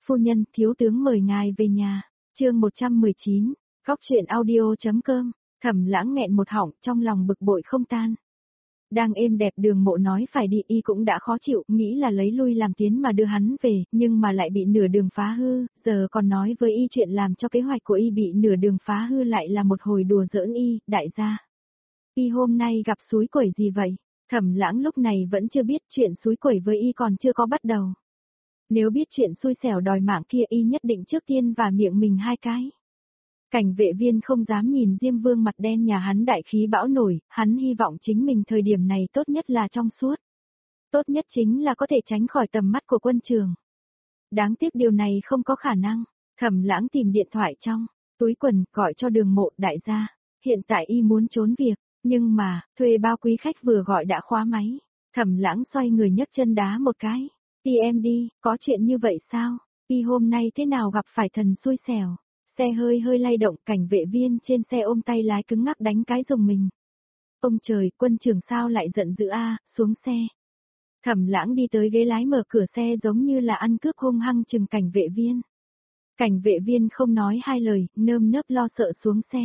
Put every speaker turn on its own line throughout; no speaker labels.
Phu nhân, thiếu tướng mời ngài về nhà. Chương 119, Góc truyện audio.com. Thẩm Lãng nghẹn một họng, trong lòng bực bội không tan. Đang êm đẹp Đường Mộ nói phải đi, y cũng đã khó chịu, nghĩ là lấy lui làm tiến mà đưa hắn về, nhưng mà lại bị nửa đường phá hư, giờ còn nói với y chuyện làm cho kế hoạch của y bị nửa đường phá hư lại là một hồi đùa giỡn y, đại gia. Y hôm nay gặp xúi quẩy gì vậy? Thẩm Lãng lúc này vẫn chưa biết chuyện xúi quẩy với y còn chưa có bắt đầu. Nếu biết chuyện xui xẻo đòi mạng kia y nhất định trước tiên và miệng mình hai cái. Cảnh vệ viên không dám nhìn Diêm Vương mặt đen nhà hắn đại khí bão nổi, hắn hy vọng chính mình thời điểm này tốt nhất là trong suốt. Tốt nhất chính là có thể tránh khỏi tầm mắt của quân trường. Đáng tiếc điều này không có khả năng. Thẩm Lãng tìm điện thoại trong túi quần gọi cho Đường Mộ, đại gia. Hiện tại y muốn trốn việc, nhưng mà, thuê bao quý khách vừa gọi đã khóa máy. Thẩm Lãng xoay người nhấc chân đá một cái. Đi em đi, có chuyện như vậy sao? Y hôm nay thế nào gặp phải thần xui xẻo? Xe hơi hơi lay động, cảnh vệ viên trên xe ôm tay lái cứng ngắc đánh cái rùng mình. Ông trời, quân trưởng sao lại giận dữ a, xuống xe. Thẩm Lãng đi tới ghế lái mở cửa xe giống như là ăn cướp hung hăng chừng cảnh vệ viên. Cảnh vệ viên không nói hai lời, nơm nớp lo sợ xuống xe.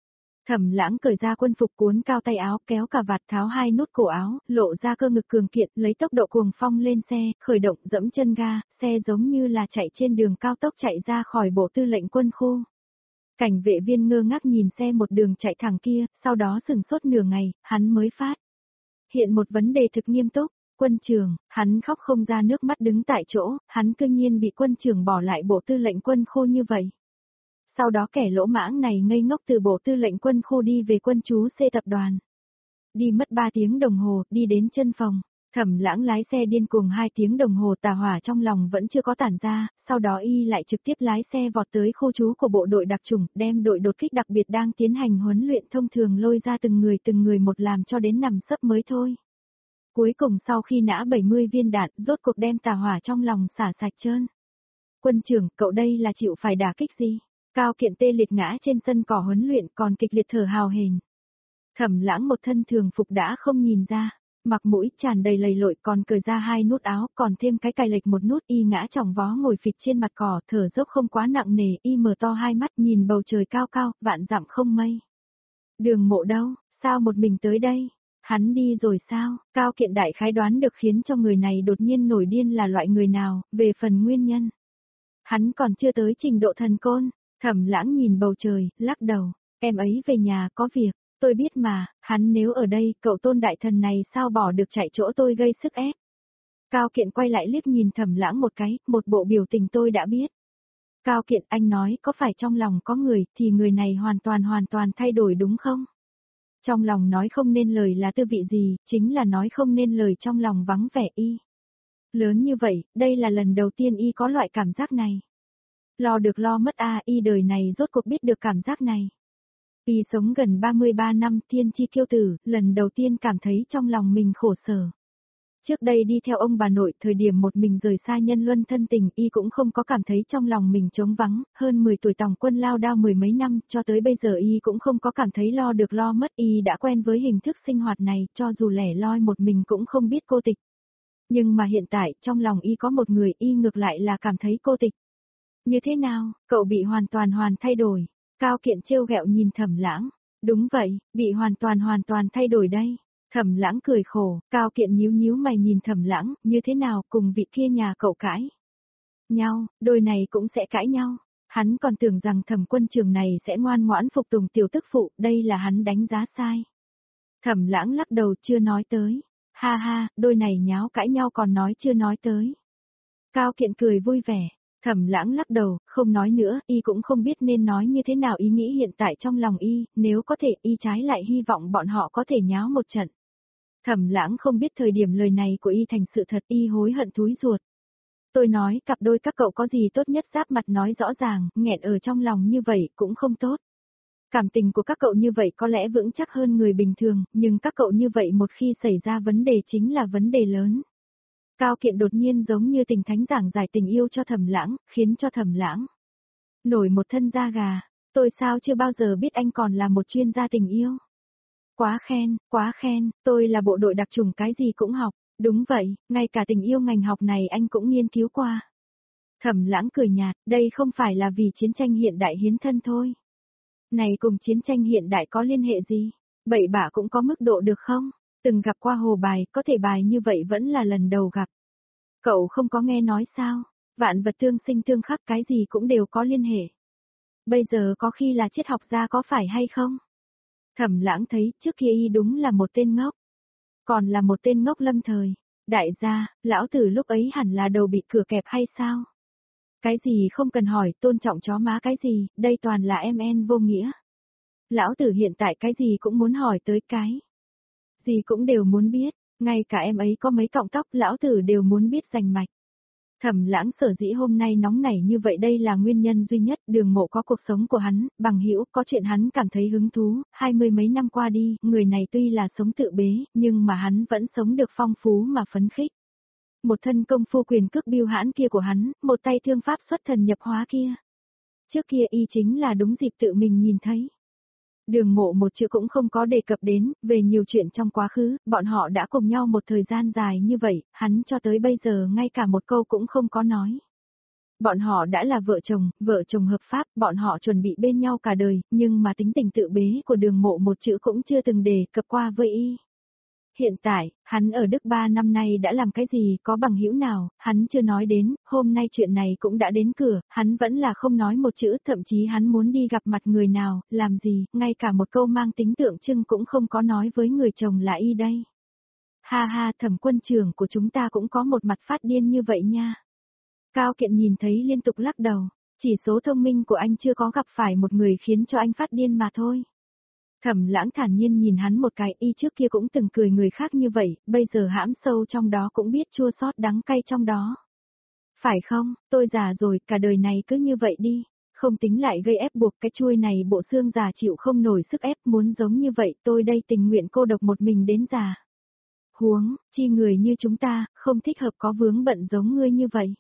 Thẩm Lãng cởi ra quân phục cuốn cao tay áo, kéo cà vạt, tháo hai nút cổ áo, lộ ra cơ ngực cường kiện, lấy tốc độ cuồng phong lên xe, khởi động dẫm chân ga, xe giống như là chạy trên đường cao tốc chạy ra khỏi bộ tư lệnh quân khu. Cảnh vệ viên ngơ ngác nhìn xe một đường chạy thẳng kia, sau đó sửng sốt nửa ngày, hắn mới phát hiện một vấn đề thực nghiêm túc. Quân trưởng, hắn khóc không ra nước mắt đứng tại chỗ, hắn cư nhiên bị quân trưởng bỏ lại bộ tư lệnh quân khu như vậy. Sau đó kẻ lỗ mãng này ngây ngốc từ bộ tư lệnh quân khu đi về quân chú C tập đoàn. Đi mất 3 tiếng đồng hồ, đi đến chân phòng. Thẩm Lãng lái xe điên cuồng 2 tiếng đồng hồ, tà hỏa trong lòng vẫn chưa có tản ra, sau đó y lại trực tiếp lái xe vọt tới khu trú của bộ đội đặc chủng, đem đội đột kích đặc biệt đang tiến hành huấn luyện thông thường lôi ra từng người một làm cho đến nằm sấp mới thôi. Cuối cùng sau khi nã 70 viên đạn, rốt cuộc đem tà hỏa trong lòng xả sạch trơn. Quân trưởng, cậu đây là chịu phải đả kích gì? Cao Kiện tê liệt ngã trên sân cỏ huấn luyện còn kịch liệt thở hào hển. Thẩm Lãng một thân thường phục đã không nhìn ra, mặc mũi tràn đầy lầy lội còn cởi ra 2 nút áo còn thêm cái cài lệch một nút, y ngã chỏng vó ngồi phịch trên mặt cỏ, thở dốc không quá nặng nề, y mở to hai mắt nhìn bầu trời cao cao, vạn dặm không mây. Đường Mộ đâu, sao một mình tới đây? Hắn đi rồi sao? Cao Kiện đại khái đoán được khiến cho người này đột nhiên nổi điên là loại người nào, về phần nguyên nhân. Hắn còn chưa tới trình độ thần côn. Thẩm Lãng nhìn bầu trời, lắc đầu, em ấy về nhà có việc, tôi biết mà, hắn nếu ở đây, cậu Tôn đại thần này sao bỏ được chạy chỗ tôi gây sức ép. Cao Kiện quay lại liếc nhìn Thẩm Lãng một cái, một bộ biểu tình tôi đã biết. Cao Kiện, anh nói có phải trong lòng có người, thì người này hoàn toàn thay đổi đúng không? Trong lòng nói không nên lời là tư vị gì, chính là nói không nên lời trong lòng vắng vẻ y. Lớn như vậy, đây là lần đầu tiên y có loại cảm giác này. Lo được lo mất y đời này rốt cuộc biết được cảm giác này. Y sống gần 33 năm thiên chi kiêu tử, lần đầu tiên cảm thấy trong lòng mình khổ sở. Trước đây đi theo ông bà nội, thời điểm một mình rời xa nhân luân thân tình, y cũng không có cảm thấy trong lòng mình trống vắng, hơn 10 tuổi tòng quân lao đao 10 mấy năm, cho tới bây giờ y cũng không có cảm thấy lo được lo mất, y đã quen với hình thức sinh hoạt này, cho dù lẻ loi một mình cũng không biết cô tịch. Nhưng mà hiện tại, trong lòng y có một người, y ngược lại là cảm thấy cô tịch. Như thế nào, cậu bị hoàn toàn thay đổi. Cao Kiện trêu ghẹo nhìn Thẩm Lãng. Đúng vậy, bị hoàn toàn thay đổi đây. Thẩm Lãng cười khổ, Cao Kiện nhíu mày nhìn Thẩm Lãng, như thế nào cùng vị kia nhà cậu cãi nhau, đôi này cũng sẽ cãi nhau. Hắn còn tưởng rằng Thẩm quân trường này sẽ ngoan ngoãn phục tùng tiểu tức phụ, đây là hắn đánh giá sai. Thẩm Lãng lắc đầu chưa nói tới. Ha ha, đôi này nháo cãi nhau còn nói chưa nói tới. Cao Kiện cười vui vẻ. Thẩm Lãng lắc đầu, không nói nữa, y cũng không biết nên nói như thế nào ý nghĩ hiện tại trong lòng y, nếu có thể y trái lại hy vọng bọn họ có thể nháo một trận. Thẩm Lãng không biết thời điểm lời này của y thành sự thật, y hối hận thúi ruột. Tôi nói cặp đôi các cậu có gì tốt nhất giáp mặt nói rõ ràng, nghẹn ở trong lòng như vậy cũng không tốt. Cảm tình của các cậu như vậy có lẽ vững chắc hơn người bình thường, nhưng các cậu như vậy một khi xảy ra vấn đề chính là vấn đề lớn. Cao Kiện đột nhiên giống như tình thánh giảng giải tình yêu cho Thẩm Lãng, khiến cho Thẩm Lãng nổi một thân da gà. Tôi sao chưa bao giờ biết anh còn là một chuyên gia tình yêu. Quá khen, tôi là bộ đội đặc chủng cái gì cũng học. Đúng vậy, ngay cả tình yêu ngành học này anh cũng nghiên cứu qua. Thẩm Lãng cười nhạt, đây không phải là vì chiến tranh hiện đại hiến thân thôi. Này cùng chiến tranh hiện đại có liên hệ gì? Bậy bạ cũng có mức độ được không? Từng gặp qua hồ bài, có thể bài như vậy vẫn là lần đầu gặp. Cậu không có nghe nói sao? Vạn vật tương sinh tương khắc, cái gì cũng đều có liên hệ. Bây giờ có khi là triết học gia có phải hay không? Thẩm Lãng thấy trước kia y đúng là một tên ngốc. Còn là một tên ngốc lâm thời. Đại gia, lão tử lúc ấy hẳn là đầu bị cửa kẹp hay sao? Cái gì không cần hỏi, tôn trọng chó má cái gì, đây toàn là em vô nghĩa. Lão tử hiện tại cái gì cũng muốn hỏi tới cái. Gì cũng đều muốn biết, ngay cả em ấy có mấy cọng tóc lão tử đều muốn biết rành mạch. Thẩm Lãng sở dĩ hôm nay nóng nảy như vậy đây là nguyên nhân duy nhất, Đường Mộ có cuộc sống của hắn, bằng hữu có chuyện hắn cảm thấy hứng thú, 20 mấy năm qua đi, người này tuy là sống tự bế, nhưng mà hắn vẫn sống được phong phú mà phấn khích. Một thân công phu quyền cước biêu hãn kia của hắn, một tay thương pháp xuất thần nhập hóa kia. Trước kia y chính là đúng dịp tự mình nhìn thấy. Đường Mộ một chữ cũng không có đề cập đến, về nhiều chuyện trong quá khứ, bọn họ đã cùng nhau một thời gian dài như vậy, hắn cho tới bây giờ ngay cả một câu cũng không có nói. Bọn họ đã là vợ chồng hợp pháp, bọn họ chuẩn bị bên nhau cả đời, nhưng mà tính tình tự bế của Đường Mộ một chữ cũng chưa từng đề cập qua với y. Hiện tại, hắn ở Đức 3 năm nay đã làm cái gì, có bằng hữu nào, hắn chưa nói đến, hôm nay chuyện này cũng đã đến cửa, hắn vẫn là không nói một chữ, thậm chí hắn muốn đi gặp mặt người nào, làm gì, ngay cả một câu mang tính tượng trưng cũng không có nói với người chồng là y đây. Ha ha, Thẩm quân trưởng của chúng ta cũng có một mặt phát điên như vậy nha. Cao Kiện nhìn thấy liên tục lắc đầu, chỉ số thông minh của anh chưa có gặp phải một người khiến cho anh phát điên mà thôi. Thẩm Lãng thản nhiên nhìn hắn một cái, y trước kia cũng từng cười người khác như vậy, bây giờ hãm sâu trong đó cũng biết chua xót đắng cay trong đó. Phải không, tôi già rồi, cả đời này cứ như vậy đi, không tính lại gây ép buộc cái chuôi này bộ xương già chịu không nổi sức ép, muốn giống như vậy tôi đây tình nguyện cô độc một mình đến già. Huống, chi người như chúng ta, không thích hợp có vướng bận giống ngươi như vậy.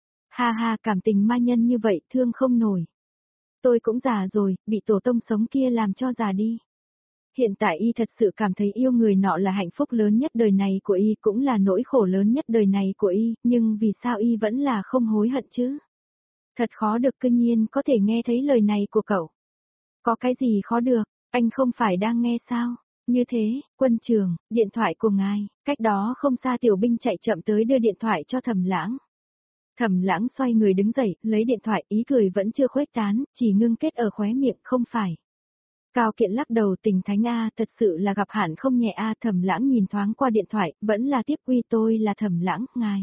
Ha ha, cảm tình ma nhân như vậy, thương không nổi. Tôi cũng già rồi, bị tổ tông sống kia làm cho già đi. Hiện tại y thật sự cảm thấy yêu người nọ là hạnh phúc lớn nhất đời này của y, cũng là nỗi khổ lớn nhất đời này của y, nhưng vì sao y vẫn là không hối hận chứ? Thật khó được, cư nhiên có thể nghe thấy lời này của cậu. Có cái gì khó được, anh không phải đang nghe sao? Như thế, quân trường, điện thoại của ngài, cách đó không xa tiểu binh chạy chậm tới đưa điện thoại cho Thẩm Lãng. Thẩm Lãng xoay người đứng dậy, lấy điện thoại, ý cười vẫn chưa khuếch tán, chỉ ngưng kết ở khóe miệng, không phải. Cao Kiện lắc đầu, Tình Thánh a, thật sự là gặp hạn không nhẹ a. Thẩm Lãng nhìn thoáng qua điện thoại, vẫn là tiếp quy, tôi là Thẩm Lãng, ngài.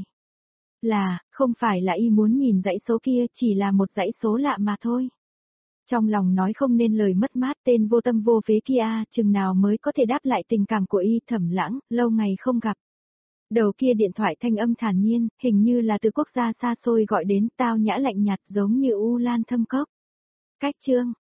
Là, không phải là y muốn nhìn dãy số kia, chỉ là một dãy số lạ mà thôi. Trong lòng nói không nên lời mất mát, tên vô tâm vô phế kia, chừng nào mới có thể đáp lại tình cảm của y. Thẩm Lãng, lâu ngày không gặp. Đầu kia điện thoại thanh âm thản nhiên, hình như là từ quốc gia xa xôi gọi đến, tao nhã lạnh nhạt giống như u lan thâm cốc. Cách chương